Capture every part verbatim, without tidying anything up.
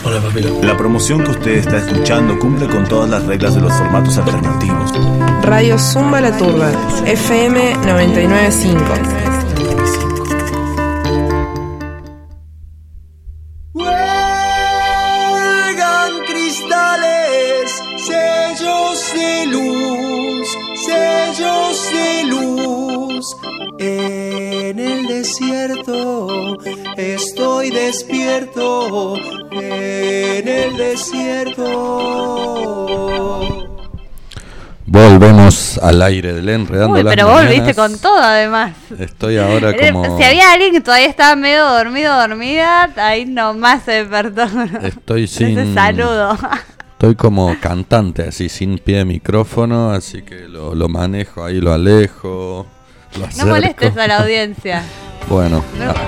Hola, papito. La promoción que usted está escuchando cumple con todas las reglas de los formatos alternativos. Radio Zumba La Turba, F M noventa y nueve punto cinco. Huelgan cristales, sellos de luz, sellos de luz. En el desierto estoy despierto, en el desierto. Volvemos al aire del Enredando Uy, las pero Mañanas. volviste con todo, además. Estoy ahora como... Si había alguien que todavía estaba medio dormido, dormida, ahí nomás se despertó. Estoy sin... Ese saludo. Estoy como cantante, así, sin pie de micrófono, así que lo, lo manejo ahí, lo alejo, lo acerco. No molestes a la audiencia. Bueno, No. ah,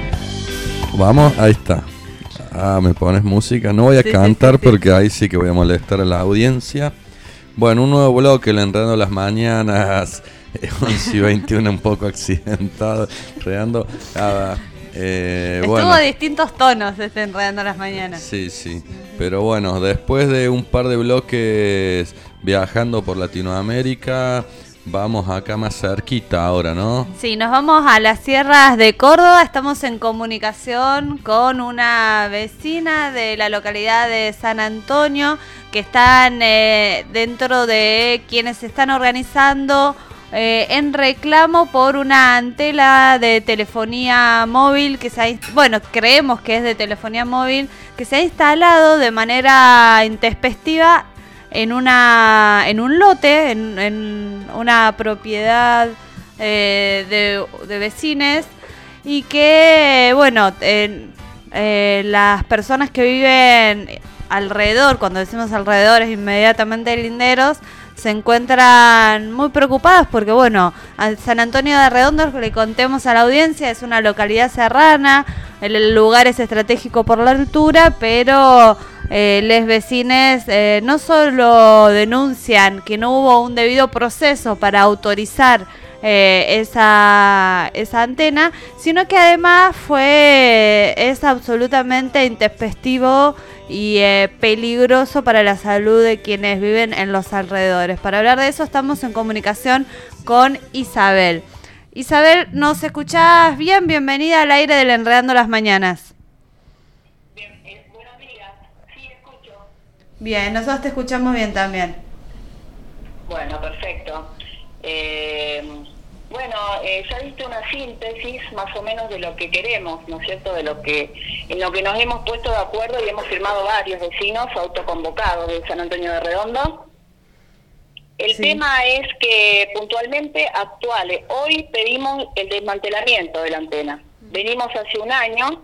vamos, ahí está. Ah, me pones música. No voy a Sí, cantar sí, sí, sí. porque ahí sí que voy a molestar a la audiencia. Bueno, un nuevo bloque, el Enredando las Mañanas, once y veintiuno, un poco accidentado, enredando. Ah, eh, Estuvo bueno. a distintos tonos este Enredando las Mañanas. Sí, sí. Pero bueno, después de un par de bloques viajando por Latinoamérica, vamos acá más cerquita ahora, ¿no? Sí, nos vamos a las sierras de Córdoba. Estamos en comunicación con una vecina de la localidad de San Antonio que están eh, dentro de quienes se están organizando eh, en reclamo por una antena de telefonía móvil que se ha, inst- bueno, creemos que es de telefonía móvil, que se ha instalado de manera intempestiva en una en un lote, en, en una propiedad eh, de, de vecines, y que, bueno, eh, eh, las personas que viven alrededor, cuando decimos alrededor es inmediatamente linderos, se encuentran muy preocupadas porque, bueno, a San Antonio de Redondo, le contemos a la audiencia, es una localidad serrana, el lugar es estratégico por la altura, pero eh, les vecines eh, no solo denuncian que no hubo un debido proceso para autorizar eh, esa, esa antena, sino que además fue es absolutamente intempestivo y eh, peligroso para la salud de quienes viven en los alrededores. Para hablar de eso estamos en comunicación con Isabel. Isabel, ¿nos escuchás bien? Bienvenida al aire del Enredando las Mañanas. Bien, eh, buenos días, sí, escucho. Bien, nosotros te escuchamos bien también. Bueno, perfecto. Eh, bueno, eh, ya diste una síntesis más o menos de lo que queremos, ¿no es cierto? De lo que en lo que nos hemos puesto de acuerdo y hemos firmado varios vecinos autoconvocados de San Antonio de Redondo. El Sí. tema es que puntualmente actuales. Hoy pedimos el desmantelamiento de la antena. Venimos hace un año,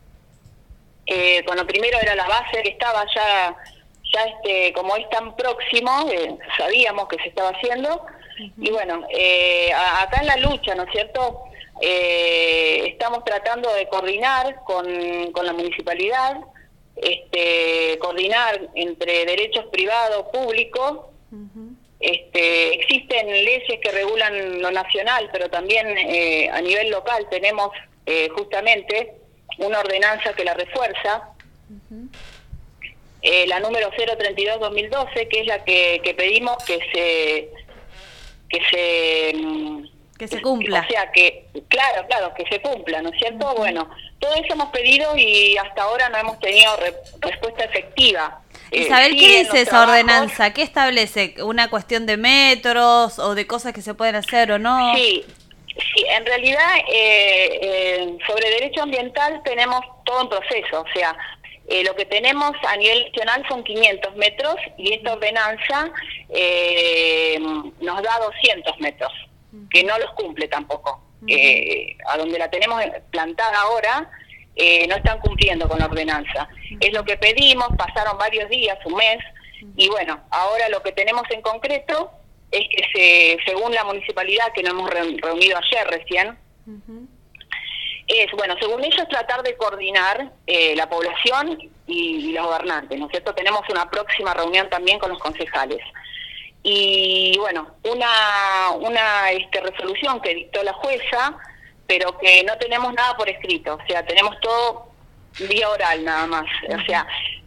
eh, cuando primero era la base que estaba ya, ya este, como es tan próximo, eh, sabíamos que se estaba haciendo. Uh-huh. Y bueno, eh, a, acá en la lucha, ¿no es cierto? Eh, estamos tratando de coordinar con, con la municipalidad, este, coordinar entre derechos privados, públicos. Uh-huh. Este, existen leyes que regulan lo nacional, pero también eh, a nivel local tenemos eh, justamente una ordenanza que la refuerza, uh-huh. eh, la número cero treinta y dos dos mil doce, que es la que, que pedimos que se que se que se cumpla. O sea, que claro, claro, que se cumpla, ¿no es cierto? Uh-huh. Bueno, todo eso hemos pedido y hasta ahora no hemos tenido re- respuesta efectiva. Isabel, eh, ¿qué dice esa trabajos. ordenanza? ¿Qué establece? ¿Una cuestión de metros o de cosas que se pueden hacer o no? Sí, sí, en realidad eh, eh, sobre derecho ambiental tenemos todo un proceso, o sea, eh, lo que tenemos a nivel nacional son quinientos metros y esta ordenanza eh, nos da doscientos metros, que no los cumple tampoco. Uh-huh. Eh, a donde la tenemos plantada ahora, Eh, no están cumpliendo con la ordenanza. Uh-huh. Es lo que pedimos, pasaron varios días, un mes, uh-huh. y bueno, ahora lo que tenemos en concreto es que se, según la municipalidad, que nos hemos re- reunido ayer recién, uh-huh. es, bueno, según ellos tratar de coordinar eh, la población y, y los gobernantes, ¿no es cierto? Tenemos una próxima reunión también con los concejales. Y bueno, una, una este, resolución que dictó la jueza, pero que no tenemos nada por escrito, o sea, tenemos todo vía oral nada más. O sea,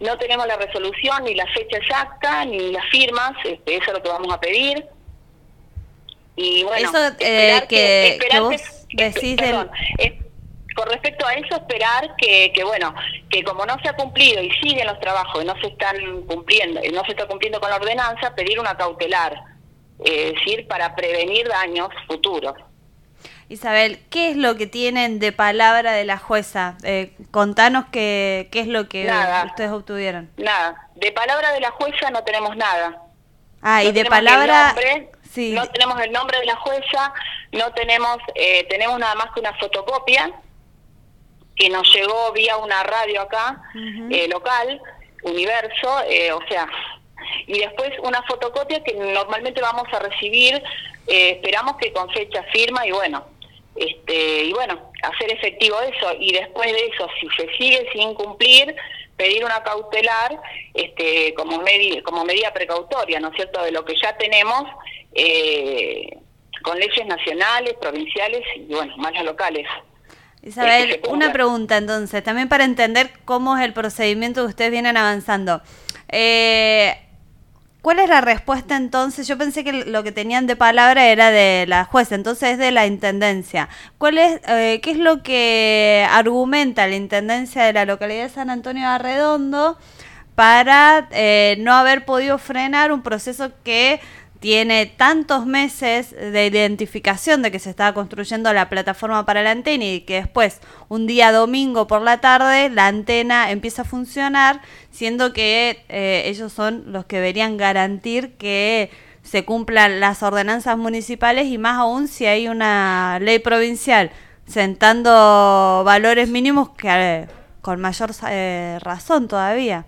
no tenemos la resolución, ni la fecha exacta, ni las firmas, este, eso es lo que vamos a pedir. Y bueno, eso eh, que, que, que vos que, decís perdón, del... es, con respecto a eso, esperar que, que bueno, que como no se ha cumplido y siguen los trabajos y no se están cumpliendo, y no se está cumpliendo con la ordenanza, pedir una cautelar, eh, es decir, para prevenir daños futuros. Isabel, ¿qué es lo que tienen de palabra de la jueza? Eh, contanos qué, qué es lo que nada, ustedes obtuvieron. Nada, de palabra de la jueza no tenemos nada. Ah, no y de palabra... Nombre, sí. No tenemos el nombre de la jueza, no tenemos, eh, tenemos nada más que una fotocopia que nos llegó vía una radio acá, uh-huh. eh, local, Universo, eh, o sea, y después una fotocopia que normalmente vamos a recibir, eh, esperamos que con fecha firma y bueno, este y bueno, hacer efectivo eso, y después de eso, si se sigue sin cumplir, pedir una cautelar este como, medi- como medida precautoria, ¿no es cierto?, de lo que ya tenemos, eh, con leyes nacionales, provinciales y bueno, más las locales. Isabel, una pregunta entonces, también para entender cómo es el procedimiento que ustedes vienen avanzando. Eh, ¿Cuál es la respuesta entonces? Yo pensé que lo que tenían de palabra era de la jueza, entonces es de la Intendencia. ¿Cuál es, eh, qué es lo que argumenta la Intendencia de la localidad de San Antonio de Arredondo para eh, no haber podido frenar un proceso que tiene tantos meses de identificación de que se estaba construyendo la plataforma para la antena y que después, un día domingo por la tarde, la antena empieza a funcionar, siendo que eh, ellos son los que deberían garantir que se cumplan las ordenanzas municipales y más aún si hay una ley provincial sentando valores mínimos que eh, con mayor eh, razón todavía?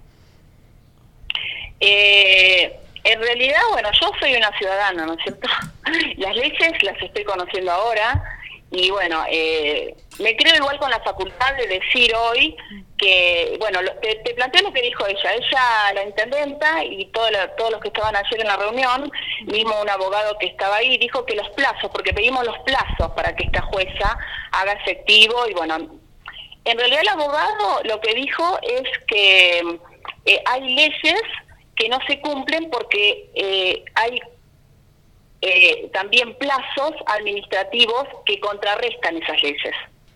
Eh... En realidad, bueno, yo soy una ciudadana, ¿no es cierto? Las leyes las estoy conociendo ahora y bueno, eh, me creo igual con la facultad de decir hoy que, bueno, te, te planteo lo que dijo ella. Ella, la intendenta y todo lo, todos los que estaban ayer en la reunión, mismo un abogado que estaba ahí, dijo que los plazos, porque pedimos los plazos para que esta jueza haga efectivo y bueno, en realidad el abogado lo que dijo es que eh, hay leyes que no se cumplen porque eh, hay eh, también plazos administrativos que contrarrestan esas leyes.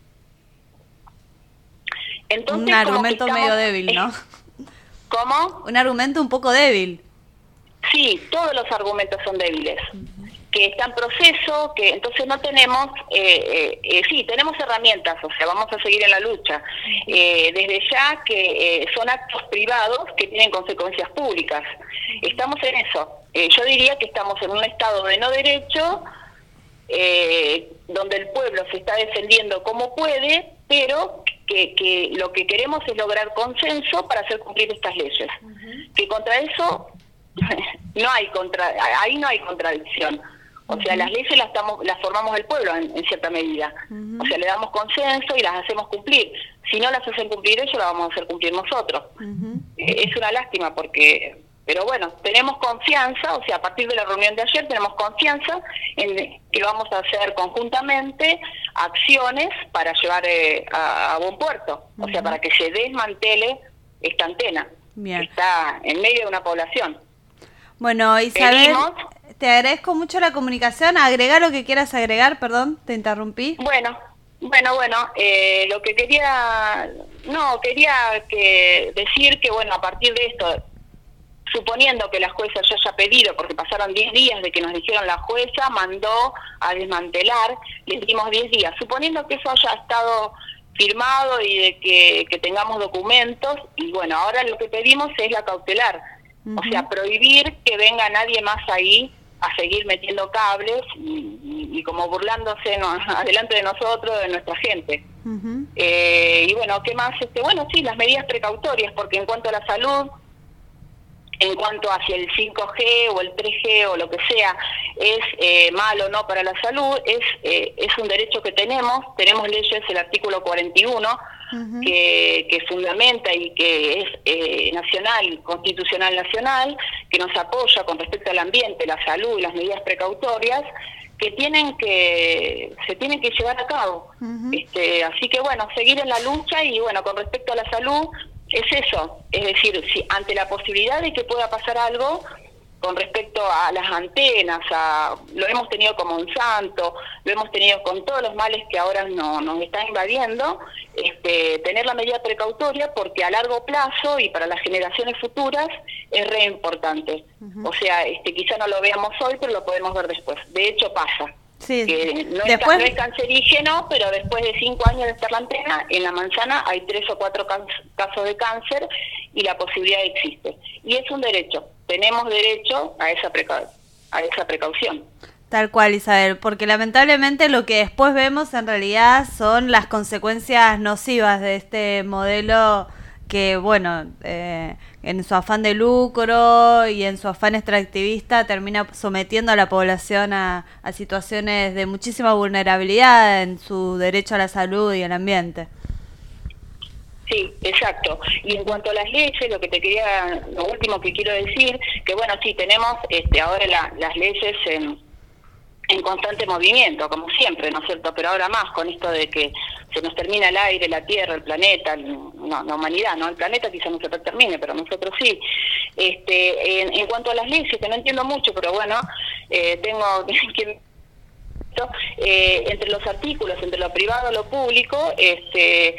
Entonces, un argumento estamos, medio débil, ¿no? ¿Cómo? Un argumento un poco débil. Sí, todos los argumentos son débiles. Uh-huh. Que está en proceso, que entonces no tenemos, eh, eh, eh, sí, tenemos herramientas, o sea, vamos a seguir en la lucha. Eh, desde ya que eh, son actos privados que tienen consecuencias públicas. Estamos en eso. Eh, yo diría que estamos en un estado de no derecho, eh, donde el pueblo se está defendiendo como puede, pero que, que lo que queremos es lograr consenso para hacer cumplir estas leyes. Uh-huh. Que contra eso no hay contra, ahí no hay contradicción. O sea, las leyes las, estamos, las formamos el pueblo en, en cierta medida. Uh-huh. O sea, le damos consenso y las hacemos cumplir. Si no las hacen cumplir ellos, las vamos a hacer cumplir nosotros. Uh-huh. Eh, es una lástima porque... Pero bueno, tenemos confianza, o sea, a partir de la reunión de ayer tenemos confianza en que vamos a hacer conjuntamente acciones para llevar eh, a, a buen puerto. Uh-huh. O sea, para que se desmantele esta antena. Bien. Que está en medio de una población. Bueno, Isabel... Pedimos, te agradezco mucho la comunicación. Agrega lo que quieras agregar, perdón, te interrumpí. Bueno, bueno, bueno, eh, lo que quería, no, quería que decir que, bueno, a partir de esto, suponiendo que la jueza ya haya pedido, porque pasaron diez días de que nos dijeron la jueza, mandó a desmantelar, les dimos diez días, suponiendo que eso haya estado firmado y de que, que tengamos documentos, y bueno, ahora lo que pedimos es la cautelar, uh-huh. O sea, prohibir que venga nadie más ahí a seguir metiendo cables y, y, y como burlándose no, adelante de nosotros, de nuestra gente. Uh-huh. Eh, y bueno, ¿qué más? Este, bueno, sí, las medidas precautorias, porque en cuanto a la salud, en cuanto hacia el cinco G o el tres G o lo que sea, es eh, malo o no para la salud, es eh, es un derecho que tenemos, tenemos leyes, el artículo cuarenta y uno, uh-huh. que, que fundamenta y que es eh, nacional, constitucional nacional, que nos apoya con respecto al ambiente, la salud y las medidas precautorias, que tienen que se tienen que llevar a cabo. Uh-huh. Este, así que bueno, seguir en la lucha y bueno, con respecto a la salud, es eso, es decir, si ante la posibilidad de que pueda pasar algo con respecto a las antenas, a, lo hemos tenido con Monsanto, lo hemos tenido con todos los males que ahora no, nos están invadiendo, este, tener la medida precautoria, porque a largo plazo y para las generaciones futuras es re importante. Uh-huh. O sea, este, quizá no lo veamos hoy, pero lo podemos ver después. De hecho pasa. Sí. Que no, después... es, no es cancerígeno, pero después de cinco años de estar la antena, en la manzana hay tres o cuatro can- casos de cáncer y la posibilidad existe. Y es un derecho, tenemos derecho a esa, preca- a esa precaución. Tal cual, Isabel, porque lamentablemente lo que después vemos en realidad son las consecuencias nocivas de este modelo que, bueno, eh, en su afán de lucro y en su afán extractivista termina sometiendo a la población a, a situaciones de muchísima vulnerabilidad en su derecho a la salud y al ambiente. Sí, exacto. Y en cuanto a las leyes, lo que te quería, lo último que quiero decir, que bueno, sí, tenemos este, ahora la, las leyes en, en constante movimiento, como siempre, ¿no es cierto? Pero ahora más con esto de que se nos termina el aire, la tierra, el planeta, el, no, la humanidad, ¿no? El planeta quizás no se termine, pero nosotros sí. Este, en, en cuanto a las leyes, que no entiendo mucho, pero bueno, eh, tengo que... Eh, entre los artículos, entre lo privado y lo público, este,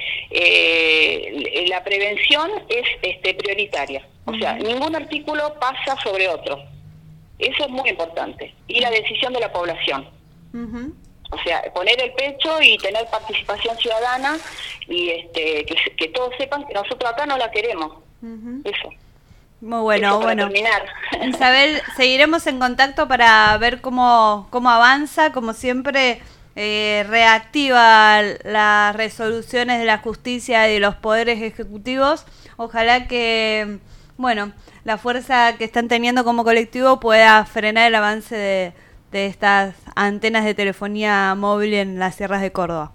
eh, la prevención es este, prioritaria. O sea, uh-huh. ningún artículo pasa sobre otro. Eso es muy importante. Y la decisión de la población. Uh-huh. O sea, poner el pecho y tener participación ciudadana y este, que, que todos sepan que nosotros acá no la queremos. Uh-huh. Eso. Muy bueno, bueno. Terminar. Isabel, seguiremos en contacto para ver cómo, cómo avanza, como siempre, eh, reactiva las resoluciones de la justicia y de los poderes ejecutivos. Ojalá que, bueno, la fuerza que están teniendo como colectivo pueda frenar el avance de, de estas antenas de telefonía móvil en las sierras de Córdoba.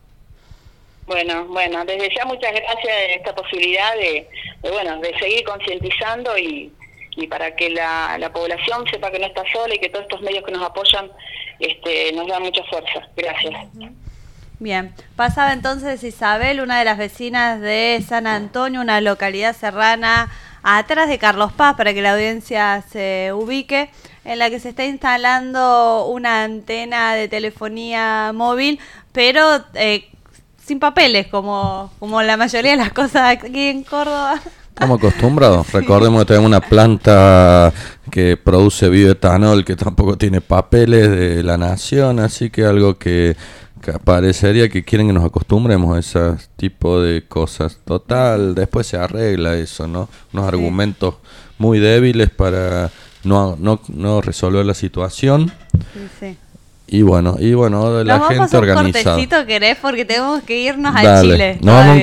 Bueno, bueno, desde ya muchas gracias de esta posibilidad de, de bueno, de seguir concientizando y, y para que la, la población sepa que no está sola y que todos estos medios que nos apoyan este, nos dan mucha fuerza. Gracias. Bien, pasaba entonces Isabel, una de las vecinas de San Antonio, una localidad serrana atrás de Carlos Paz, para que la audiencia se ubique, en la que se está instalando una antena de telefonía móvil, pero... Eh, sin papeles, como, como la mayoría de las cosas aquí en Córdoba. Estamos acostumbrados. Sí. Recordemos que tenemos una planta que produce bioetanol que tampoco tiene papeles de la nación, así que algo que, que parecería que quieren que nos acostumbremos a ese tipo de cosas. Total, después se arregla eso, ¿no? Unos sí. argumentos muy débiles para no, no, no resolver la situación. Sí, sí. Y bueno, y bueno, la nos gente organizada. ¿Vamos a un cortecito, querés? Porque tenemos que irnos Dale. a Chile. Nos vamos a un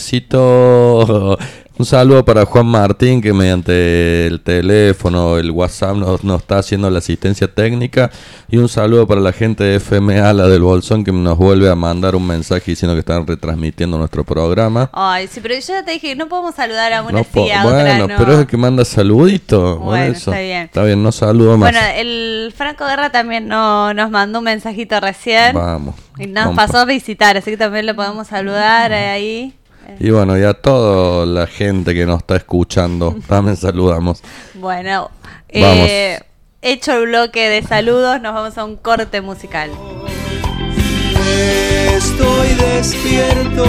cortecito. Un saludo para Juan Martín, que mediante el teléfono, el WhatsApp, nos, nos está haciendo la asistencia técnica. Y un saludo para la gente de F M A, la del Bolsón, que nos vuelve a mandar un mensaje diciendo que están retransmitiendo nuestro programa. Ay, sí, pero yo ya te dije, no podemos saludar a una no sí, po- a bueno, otra no. pero es el que manda saludito. Bueno, eso. está bien. Está bien, no saludo más. Bueno, el Franco Guerra también no, nos mandó un mensajito recién. Vamos. Y nos compa. pasó a visitar, así que también lo podemos saludar ahí. Y bueno, y a toda la gente que nos está escuchando, también saludamos. Bueno, eh, hecho el bloque de saludos, nos vamos a un corte musical. Estoy despierto.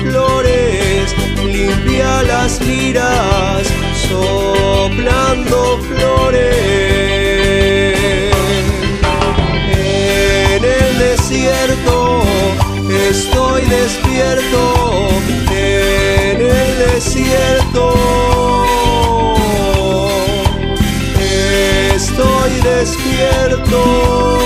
flores, limpia las liras, soplando flores. En el desierto estoy despierto, en el desierto estoy despierto.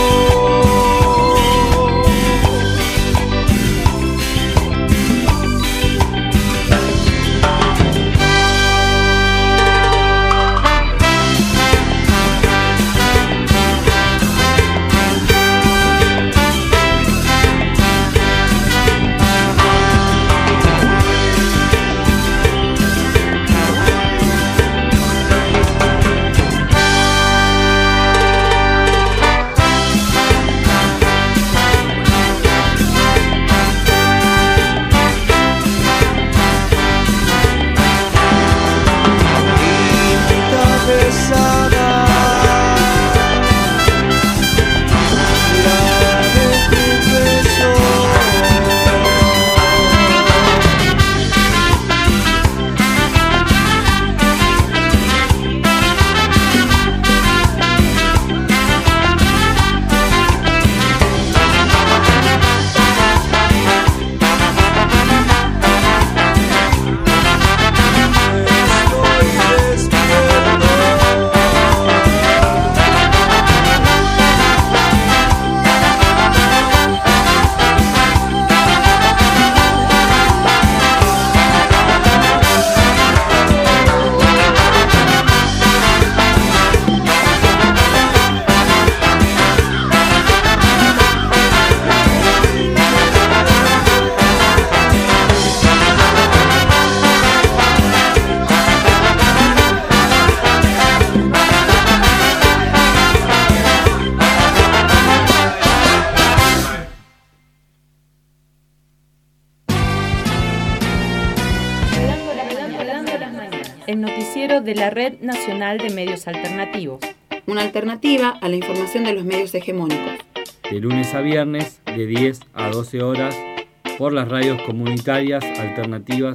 El noticiero de la Red Nacional de Medios Alternativos. Una alternativa a la información de los medios hegemónicos. De lunes a viernes, de diez a doce horas, por las radios comunitarias alternativas